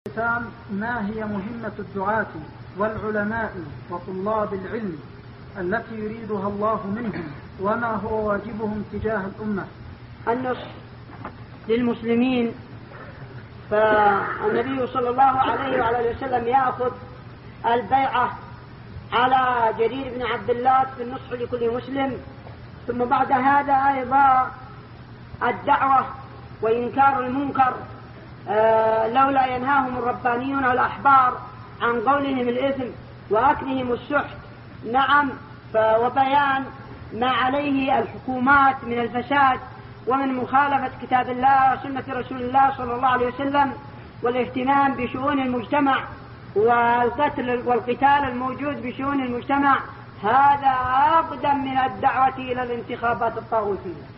الختام، ما هي مهمة الدعاة والعلماء وطلاب العلم التي يريدها الله منهم، وما هو واجبهم تجاه الأمة؟ النصح للمسلمين. فالنبي صلى الله عليه وعلى وسلم يأخذ البيعة على جرير بن عبد الله في النصح لكل مسلم. ثم بعد هذا أيضا الدعوة وإنكار المنكر، لولا ينهاهم الربانيون والأحبار عن قولهم الإثم وأكلهم السحت. نعم، وبيان ما عليه الحكومات من الفساد ومن مخالفة كتاب الله وسنة رسول الله صلى الله عليه وسلم، والاهتمام بشؤون المجتمع والقتل والقتال الموجود بشؤون المجتمع. هذا أقدم من الدعوة إلى الانتخابات الطاغوتية.